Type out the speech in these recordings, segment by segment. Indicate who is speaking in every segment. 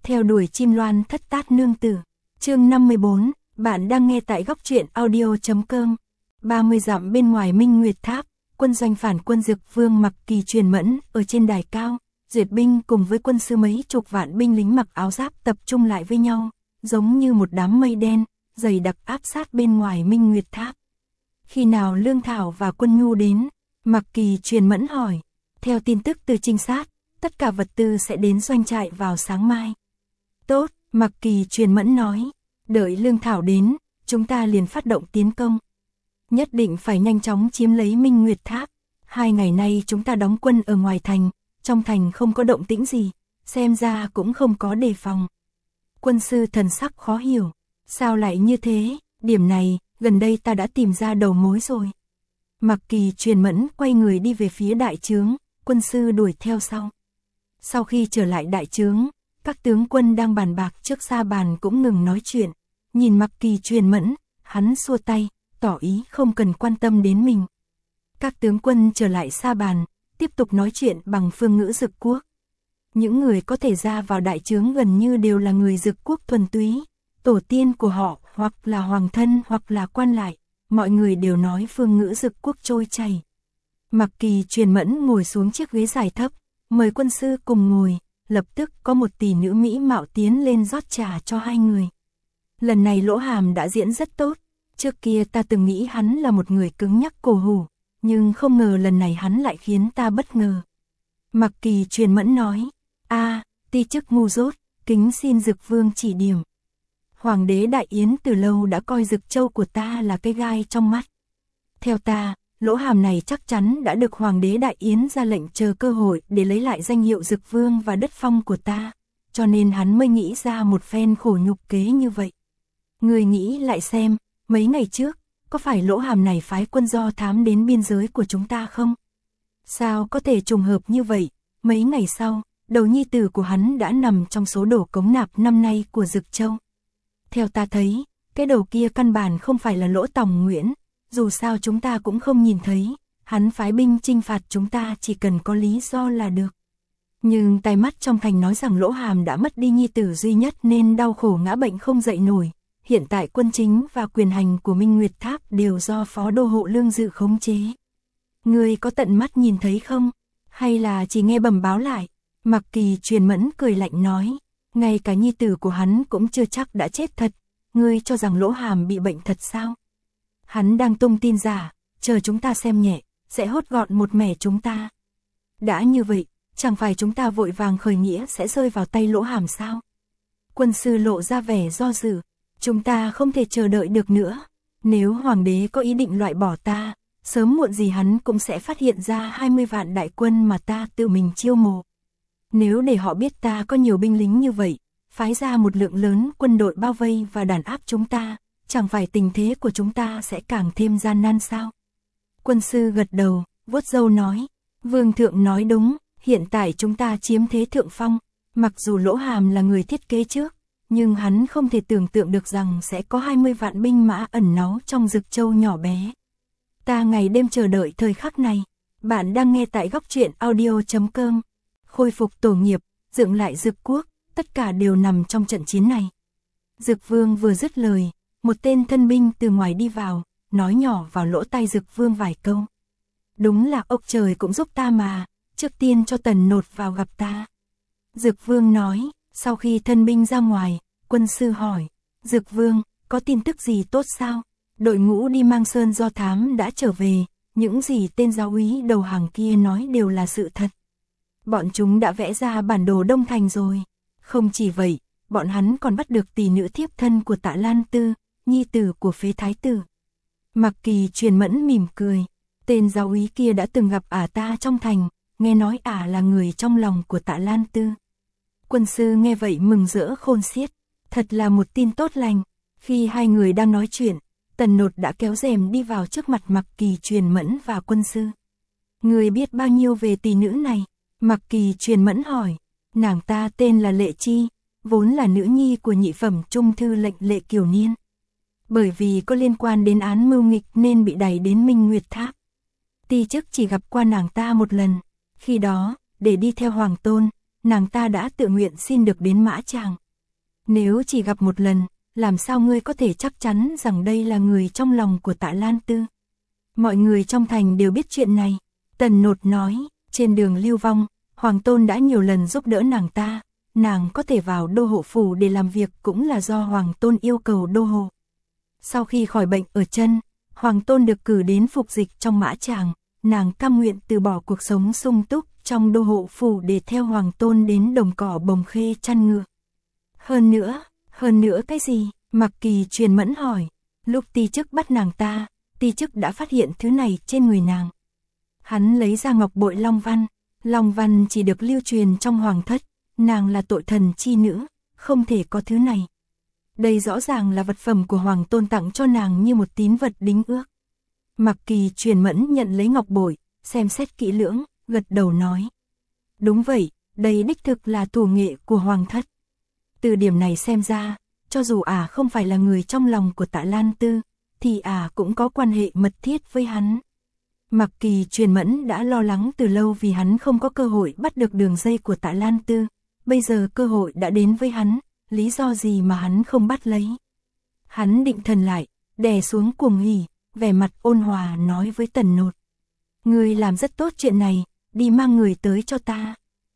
Speaker 1: Theo đuổi chim loan thất tát nương tử. Chương 54, bạn đang nghe tại góc truyện audio.com. 30 dặm bên ngoài Minh Nguyệt Tháp, quân doanh phản quân Dực Vương Mặc Kỳ truyền mẫn ở trên đài cao, duyệt binh cùng với quân sư mấy chục vạn binh lính mặc áo giáp tập trung lại với nhau, giống như một đám mây đen, dày đặc áp sát bên ngoài Minh Nguyệt Tháp. Khi nào Lương Thảo và quân nhu đến? Mặc Kỳ truyền mẫn hỏi. Theo tin tức từ trinh sát, tất cả vật tư sẽ đến doanh trại vào sáng mai. Tốt, Mặc Kỳ truyền mẫn nói. Đợi Lương Thảo đến, chúng ta liền phát động tiến công. Nhất định phải nhanh chóng chiếm lấy Minh Nguyệt Tháp. 2 ngày nay chúng ta đóng quân ở ngoài thành, trong thành không có động tĩnh gì, xem ra cũng không có đề phòng. Quân sư thần sắc khó hiểu. Sao lại như thế? Điểm này, gần đây ta đã tìm ra đầu mối rồi. Mặc Kỳ truyền mẫn quay người đi về phía đại trướng, quân sư đuổi theo sau. Sau khi trở lại đại trướng, các tướng quân đang bàn bạc trước sa bàn cũng ngừng nói chuyện. Nhìn Mặc Kỳ truyền mẫn, hắn xua tay, tỏ ý không cần quan tâm đến mình. Các tướng quân trở lại sa bàn, tiếp tục nói chuyện bằng phương ngữ Dực quốc. Những người có thể ra vào đại trướng gần như đều là người Dực quốc thuần túy. Tổ tiên của họ hoặc là hoàng thân hoặc là quan lại, mọi người đều nói phương ngữ Dực quốc trôi chảy. Mặc Kỳ truyền mẫn ngồi xuống chiếc ghế dài thấp, mời quân sư cùng ngồi, lập tức có một tỷ nữ mỹ mạo tiến lên rót trà cho hai người. Lần này Lỗ Hàm đã diễn rất tốt, trước kia ta từng nghĩ hắn là một người cứng nhắc cổ hủ, nhưng không ngờ lần này hắn lại khiến ta bất ngờ. Mặc Kỳ truyền mẫn nói, ti chức ngu dốt, kính xin Dực Vương chỉ điểm. Hoàng đế Đại Yến từ lâu đã coi Dực Châu của ta là cái gai trong mắt. Theo ta, Lỗ Hàm này chắc chắn đã được Hoàng đế Đại Yến ra lệnh chờ cơ hội để lấy lại danh hiệu Dực Vương và đất phong của ta, cho nên hắn mới nghĩ ra một phen khổ nhục kế như vậy. Người nghĩ lại xem, mấy ngày trước, có phải Lỗ Hàm này phái quân do thám đến biên giới của chúng ta không? Sao có thể trùng hợp như vậy? Mấy ngày sau, đầu nhi tử của hắn đã nằm trong số đổ cống nạp năm nay của Dực Châu. Theo ta thấy, cái đầu kia căn bản không phải là Lỗ Tòng Nguyễn, dù sao chúng ta cũng không nhìn thấy, hắn phái binh chinh phạt chúng ta chỉ cần có lý do là được. Nhưng tai mắt trong thành nói rằng Lỗ Hàm đã mất đi nhi tử duy nhất nên đau khổ ngã bệnh không dậy nổi. Hiện tại quân chính và quyền hành của Minh Nguyệt Tháp đều do Phó Đô Hộ Lương Dự khống chế. Ngươi có tận mắt nhìn thấy không? Hay là chỉ nghe bẩm báo lại? Mặc Kỳ truyền mẫn cười lạnh nói, ngay cả nhi tử của hắn cũng chưa chắc đã chết thật. Ngươi cho rằng Lỗ Hàm bị bệnh thật sao? Hắn đang tung tin giả, chờ chúng ta xem nhẹ, sẽ hốt gọn một mẻ chúng ta. Đã như vậy, chẳng phải chúng ta vội vàng khởi nghĩa sẽ rơi vào tay Lỗ Hàm sao? Quân sư lộ ra vẻ do dự. Chúng ta không thể chờ đợi được nữa. Nếu hoàng đế có ý định loại bỏ ta, sớm muộn gì hắn cũng sẽ phát hiện ra 20 vạn đại quân mà ta tự mình chiêu mộ. Nếu để họ biết ta có nhiều binh lính như vậy, phái ra một lượng lớn quân đội bao vây và đàn áp chúng ta, chẳng phải tình thế của chúng ta sẽ càng thêm gian nan sao? Quân sư gật đầu, vuốt râu nói, Vương thượng nói đúng, hiện tại chúng ta chiếm thế thượng phong, mặc dù Lỗ Hàm là người thiết kế trước, nhưng hắn không thể tưởng tượng được rằng sẽ có 20 vạn binh mã ẩn náu trong Dực Châu nhỏ bé. Ta ngày đêm chờ đợi thời khắc này. Bạn đang nghe tại góc truyện audio.com. Khôi phục tổ nghiệp, dựng lại Dực quốc, tất cả đều nằm trong trận chiến này. Dực Vương vừa dứt lời, một tên thân binh từ ngoài đi vào, nói nhỏ vào lỗ tai Dực Vương vài câu. Đúng là ốc trời cũng giúp ta mà, trước tiên cho Tần Nột vào gặp ta. Dực Vương nói. Sau khi thân binh ra ngoài, quân sư hỏi, Dực Vương, có tin tức gì tốt sao? Đội ngũ đi Mang Sơn do thám đã trở về, những gì tên giáo úy đầu hàng kia nói đều là sự thật. Bọn chúng đã vẽ ra bản đồ Đông Thành rồi. Không chỉ vậy, bọn hắn còn bắt được tỷ nữ thiếp thân của Tạ Lan Tư, nhi tử của Phế Thái Tử. Mặc Kỳ truyền mẫn mỉm cười, tên giáo úy kia đã từng gặp ả ta trong thành, nghe nói ả là người trong lòng của Tạ Lan Tư. Quân sư nghe vậy mừng rỡ khôn xiết, thật là một tin tốt lành. Khi hai người đang nói chuyện, Tần Nột đã kéo rèm đi vào trước mặt Mặc Kỳ truyền mẫn và quân sư. Người biết bao nhiêu về tỷ nữ này? Mặc Kỳ truyền mẫn hỏi. Nàng ta tên là Lệ Chi, vốn là nữ nhi của nhị phẩm trung thư lệnh Lệ Kiều Niên. Bởi vì có liên quan đến án mưu nghịch nên bị đày đến Minh Nguyệt Tháp. Ti chức chỉ gặp qua nàng ta một lần, khi đó, để đi theo Hoàng Tôn, nàng ta đã tự nguyện xin được đến Mã Tràng. Nếu chỉ gặp một lần, làm sao ngươi có thể chắc chắn rằng đây là người trong lòng của Tạ Lan Tư? Mọi người trong thành đều biết chuyện này. Tần Nột nói, trên đường lưu vong, Hoàng Tôn đã nhiều lần giúp đỡ nàng ta, nàng có thể vào đô hộ phủ để làm việc cũng là do Hoàng Tôn yêu cầu đô hộ. Sau khi khỏi bệnh ở chân, Hoàng Tôn được cử đến phục dịch trong Mã Tràng, nàng cam nguyện từ bỏ cuộc sống sung túc trong đô hộ phủ để theo Hoàng Tôn đến đồng cỏ Bồng Khê chăn ngựa. Hơn nữa cái gì? Mặc Kỳ truyền mẫn hỏi. Lúc ti chức bắt nàng ta, ti chức đã phát hiện thứ này trên người nàng. Hắn lấy ra ngọc bội Long văn chỉ được lưu truyền trong hoàng thất, nàng là tội thần chi nữ, không thể có thứ này. Đây rõ ràng là vật phẩm của Hoàng Tôn tặng cho nàng như một tín vật đính ước. Mặc Kỳ truyền mẫn nhận lấy ngọc bội, xem xét kỹ lưỡng, gật đầu nói. Đúng vậy, đây đích thực là thủ nghệ của hoàng thất. Từ điểm này xem ra, cho dù không phải là người trong lòng của Tạ Lan Tư, thì cũng có quan hệ mật thiết với hắn. Mặc Kỳ truyền mẫn đã lo lắng từ lâu vì hắn không có cơ hội bắt được đường dây của Tạ Lan Tư, bây giờ cơ hội đã đến với hắn, lý do gì mà hắn không bắt lấy. Hắn định thần lại, đè xuống cuồng hỉ, vẻ mặt ôn hòa nói với Tần Nột. Ngươi làm rất tốt chuyện này, đi mang người tới cho ta.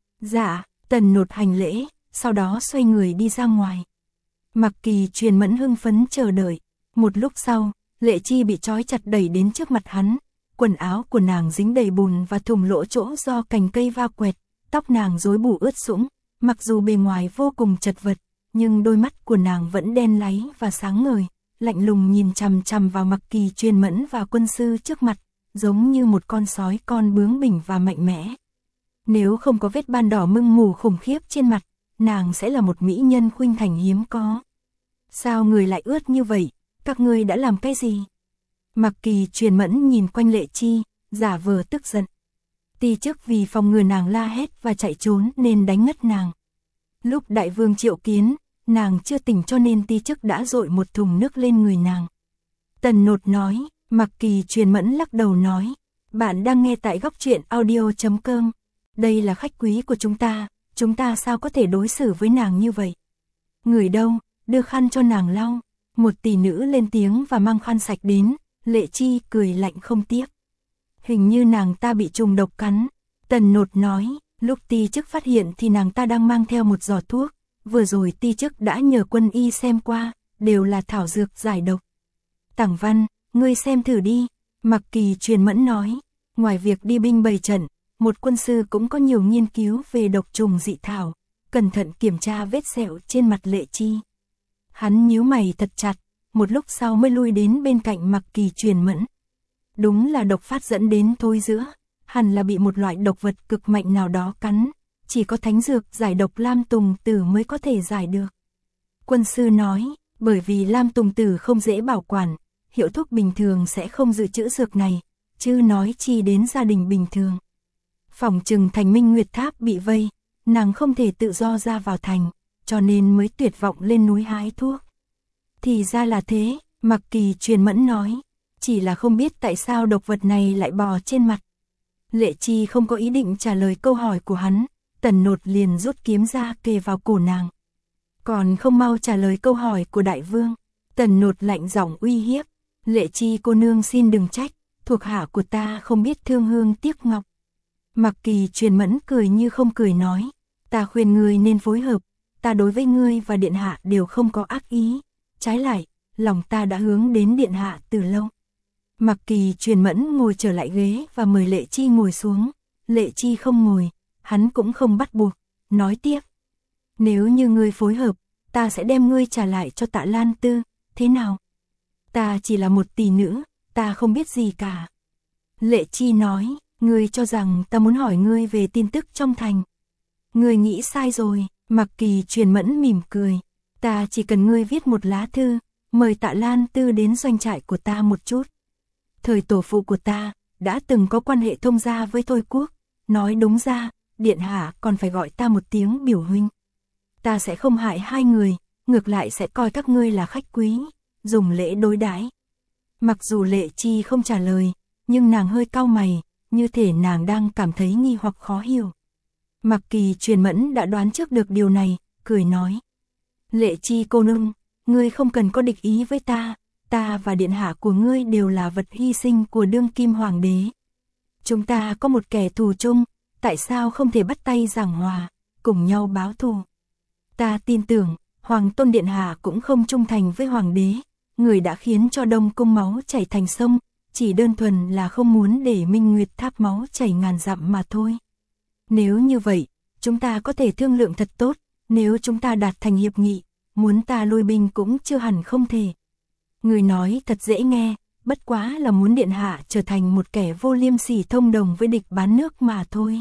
Speaker 1: Dạ, Tần Nột hành lễ, sau đó xoay người đi ra ngoài. Mặc Kỳ truyền mẫn hưng phấn chờ đợi, một lúc sau, Lệ Chi bị trói chặt đẩy đến trước mặt hắn, quần áo của nàng dính đầy bùn và thủng lỗ chỗ do cành cây va quẹt, tóc nàng rối bù ướt sũng, mặc dù bề ngoài vô cùng chật vật, nhưng đôi mắt của nàng vẫn đen láy và sáng ngời, lạnh lùng nhìn chằm chằm vào Mặc Kỳ truyền mẫn và quân sư trước mặt, giống như một con sói con bướng bỉnh và mạnh mẽ. Nếu không có vết ban đỏ mưng mù khủng khiếp trên mặt, nàng sẽ là một mỹ nhân khuynh thành hiếm có. Sao người lại ướt như vậy, các ngươi đã làm cái gì? Mặc Kỳ truyền mẫn nhìn quanh Lệ Chi, giả vờ tức giận. Ti chức vì phòng ngừa nàng la hét và chạy trốn nên đánh ngất nàng. Lúc đại vương triệu kiến, nàng chưa tỉnh cho nên ti chức đã dội một thùng nước lên người nàng. Tần Nột nói, Mặc Kỳ truyền mẫn lắc đầu nói, bạn đang nghe tại góc truyện audio.com. Đây là khách quý của chúng ta sao có thể đối xử với nàng như vậy? Người đâu, đưa khăn cho nàng lau. Một tỷ nữ lên tiếng và mang khăn sạch đến, Lệ Chi cười lạnh không tiếc. Hình như nàng ta bị trùng độc cắn. Tần Nột nói, lúc ti chức phát hiện thì nàng ta đang mang theo một giỏ thuốc, vừa rồi ti chức đã nhờ quân y xem qua, đều là thảo dược giải độc. Tảng Văn, ngươi xem thử đi, Mặc Kỳ truyền mẫn nói, ngoài việc đi binh bày trận, một quân sư cũng có nhiều nghiên cứu về độc trùng dị thảo, cẩn thận kiểm tra vết sẹo trên mặt Lệ Chi. Hắn nhíu mày thật chặt, một lúc sau mới lui đến bên cạnh Mặc Kỳ truyền mẫn. Đúng là độc phát dẫn đến thối rữa, hẳn là bị một loại độc vật cực mạnh nào đó cắn, chỉ có thánh dược giải độc Lam Tùng Tử mới có thể giải được. Quân sư nói, bởi vì Lam Tùng Tử không dễ bảo quản, hiệu thuốc bình thường sẽ không dự trữ dược này, chứ nói chi đến gia đình bình thường. Phỏng chừng thành Minh Nguyệt Tháp bị vây, nàng không thể tự do ra vào thành, cho nên mới tuyệt vọng lên núi hái thuốc. Thì ra là thế, Mặc Kỳ truyền mẫn nói, chỉ là không biết tại sao độc vật này lại bò trên mặt. Lệ Chi không có ý định trả lời câu hỏi của hắn, Tần Nột liền rút kiếm ra kề vào cổ nàng. Còn không mau trả lời câu hỏi của đại vương. Tần Nột lạnh giọng uy hiếp, Lệ Chi cô nương xin đừng trách, thuộc hạ của ta không biết thương hương tiếc ngọc. Mặc Kỳ truyền mẫn cười như không cười nói, ta khuyên ngươi nên phối hợp, ta đối với ngươi và điện hạ đều không có ác ý, trái lại, lòng ta đã hướng đến điện hạ từ lâu. Mặc Kỳ truyền mẫn ngồi trở lại ghế và mời Lệ Chi ngồi xuống, Lệ Chi không ngồi, hắn cũng không bắt buộc, nói tiếp. Nếu như ngươi phối hợp, ta sẽ đem ngươi trả lại cho Tạ Lan Tư, thế nào? Ta chỉ là một tỷ nữ, ta không biết gì cả. Lệ Chi nói, ngươi cho rằng ta muốn hỏi ngươi về tin tức trong thành. Ngươi nghĩ sai rồi, Mặc Kỳ truyền mẫn mỉm cười. Ta chỉ cần ngươi viết một lá thư, mời Tạ Lan Tư đến doanh trại của ta một chút. Thời tổ phụ của ta, đã từng có quan hệ thông gia với Thôi Quốc. Nói đúng ra, điện hạ còn phải gọi ta một tiếng biểu huynh. Ta sẽ không hại hai người, ngược lại sẽ coi các ngươi là khách quý, dùng lễ đối đãi. Mặc dù Lệ Chi không trả lời, nhưng nàng hơi cau mày, như thể nàng đang cảm thấy nghi hoặc khó hiểu. Mặc Kỳ Truyền Mẫn đã đoán trước được điều này, cười nói. Lệ Chi cô nương, ngươi không cần có địch ý với ta và điện hạ của ngươi đều là vật hy sinh của đương kim hoàng đế. Chúng ta có một kẻ thù chung, tại sao không thể bắt tay giảng hòa, cùng nhau báo thù. Ta tin tưởng, Hoàng Tôn điện hạ cũng không trung thành với hoàng đế, người đã khiến cho Đông Cung máu chảy thành sông, chỉ đơn thuần là không muốn để Minh Nguyệt Tháp máu chảy ngàn dặm mà thôi. Nếu như vậy, chúng ta có thể thương lượng thật tốt, nếu chúng ta đạt thành hiệp nghị, muốn ta lui binh cũng chưa hẳn không thể. Người nói thật dễ nghe, bất quá là muốn điện hạ trở thành một kẻ vô liêm sỉ thông đồng với địch bán nước mà thôi.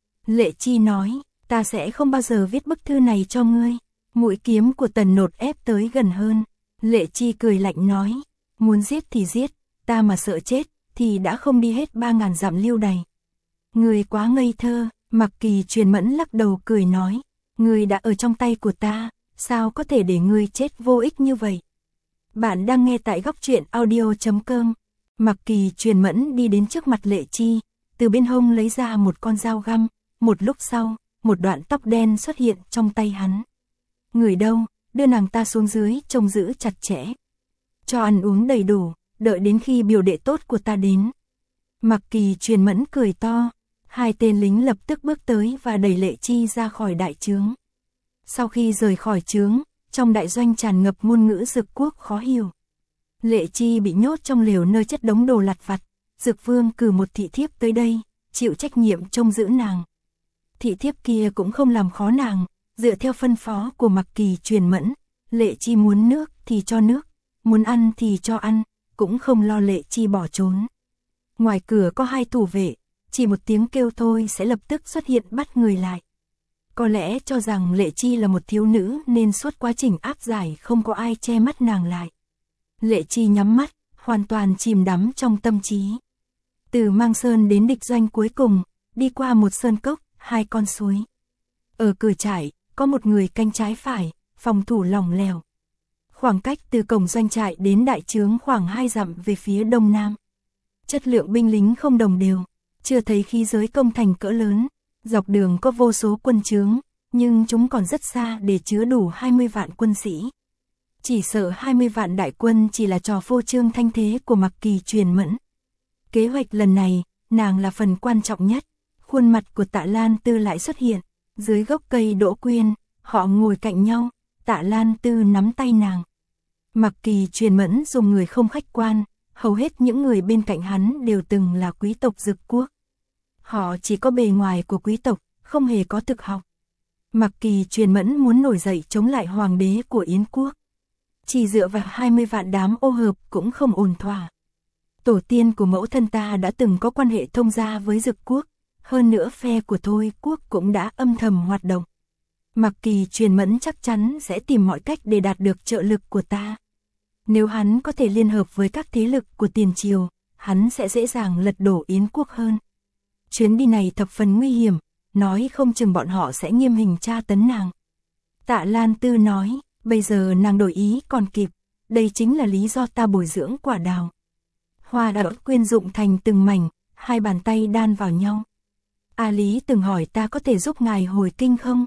Speaker 1: Lệ Chi nói, ta sẽ không bao giờ viết bức thư này cho ngươi. Mũi kiếm của Tần Nột ép tới gần hơn. Lệ Chi cười lạnh nói, muốn giết thì giết, ta mà sợ chết thì đã không đi hết 3000 dặm lưu đày. Ngươi quá ngây thơ. Mặc Kỳ Truyền Mẫn lắc đầu cười nói, ngươi đã ở trong tay của ta, sao có thể để ngươi chết vô ích như vậy. Bạn đang nghe tại góc truyện audio.com. Mặc Kỳ Truyền Mẫn đi đến trước mặt Lệ Chi, từ bên hông lấy ra một con dao găm, một lúc sau, một đoạn tóc đen xuất hiện trong tay hắn. Người đâu, đưa nàng ta xuống dưới trông giữ chặt chẽ. Cho ăn uống đầy đủ, đợi đến khi biểu đệ tốt của ta đến. Mặc Kỳ Truyền Mẫn cười to, hai tên lính lập tức bước tới và đẩy Lệ Chi ra khỏi đại trướng. Sau khi rời khỏi trướng, trong đại doanh tràn ngập ngôn ngữ Dực quốc khó hiểu. Lệ Chi bị nhốt trong lều nơi chất đống đồ lặt vặt, Dực Vương cử một thị thiếp tới đây, chịu trách nhiệm trông giữ nàng. Thị thiếp kia cũng không làm khó nàng, dựa theo phân phó của Mặc Kỳ Truyền Mẫn, Lệ Chi muốn nước thì cho nước, muốn ăn thì cho ăn, cũng không lo Lệ Chi bỏ trốn. Ngoài cửa có hai thủ vệ, chỉ một tiếng kêu thôi sẽ lập tức xuất hiện bắt người lại. Có lẽ cho rằng Lệ Chi là một thiếu nữ nên suốt quá trình áp giải không có ai che mắt nàng lại. Lệ Chi nhắm mắt, hoàn toàn chìm đắm trong tâm trí. Từ Mang Sơn đến địch doanh cuối cùng, đi qua một sơn cốc, hai con suối. Ở cửa trại, có một người canh trái phải, phòng thủ lỏng lẻo. Khoảng cách từ cổng doanh trại đến đại trướng khoảng 2 dặm về phía đông nam. Chất lượng binh lính không đồng đều, chưa thấy khí giới công thành cỡ lớn. Dọc đường có vô số quân trướng, nhưng chúng còn rất xa để chứa đủ 20 vạn quân sĩ. Chỉ sợ 20 vạn đại quân chỉ là trò phô trương thanh thế của Mặc Kỳ Truyền Mẫn. Kế hoạch lần này, nàng là phần quan trọng nhất. Khuôn mặt của Tạ Lan Tư lại xuất hiện, dưới gốc cây đỗ quyên, họ ngồi cạnh nhau, Tạ Lan Tư nắm tay nàng. Mặc Kỳ Truyền Mẫn dùng người không khách quan, hầu hết những người bên cạnh hắn đều từng là quý tộc Dực quốc. Họ chỉ có bề ngoài của quý tộc, không hề có thực học. Mặc Kỳ Truyền Mẫn muốn nổi dậy chống lại hoàng đế của Yến quốc. Chỉ dựa vào 20 vạn đám ô hợp cũng không ổn thỏa. Tổ tiên của mẫu thân ta đã từng có quan hệ thông gia với Dực quốc, hơn nữa phe của Thôi quốc cũng đã âm thầm hoạt động. Mặc Kỳ Truyền Mẫn chắc chắn sẽ tìm mọi cách để đạt được trợ lực của ta. Nếu hắn có thể liên hợp với các thế lực của tiền triều, hắn sẽ dễ dàng lật đổ Yến quốc hơn. Chuyến đi này thập phần nguy hiểm, nói không chừng bọn họ sẽ nghiêm hình tra tấn nàng. Tạ Lan Tư nói, bây giờ nàng đổi ý còn kịp, đây chính là lý do ta bồi dưỡng quả đào. Hoa đã quyên dụng thành từng mảnh, hai bàn tay đan vào nhau. A Lý từng hỏi ta có thể giúp ngài hồi kinh không?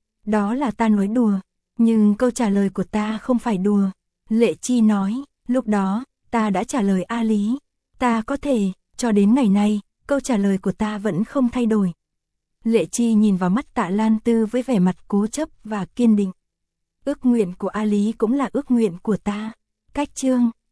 Speaker 1: Đó là ta nói đùa, nhưng câu trả lời của ta không phải đùa. Lệ Chi nói, lúc đó, ta đã trả lời A Lý, ta có thể, cho đến ngày nay, câu trả lời của ta vẫn không thay đổi. Lệ Chi nhìn vào mắt Tạ Lan Tư với vẻ mặt cố chấp và kiên định. Ước nguyện của A Lý cũng là ước nguyện của ta. Cách chương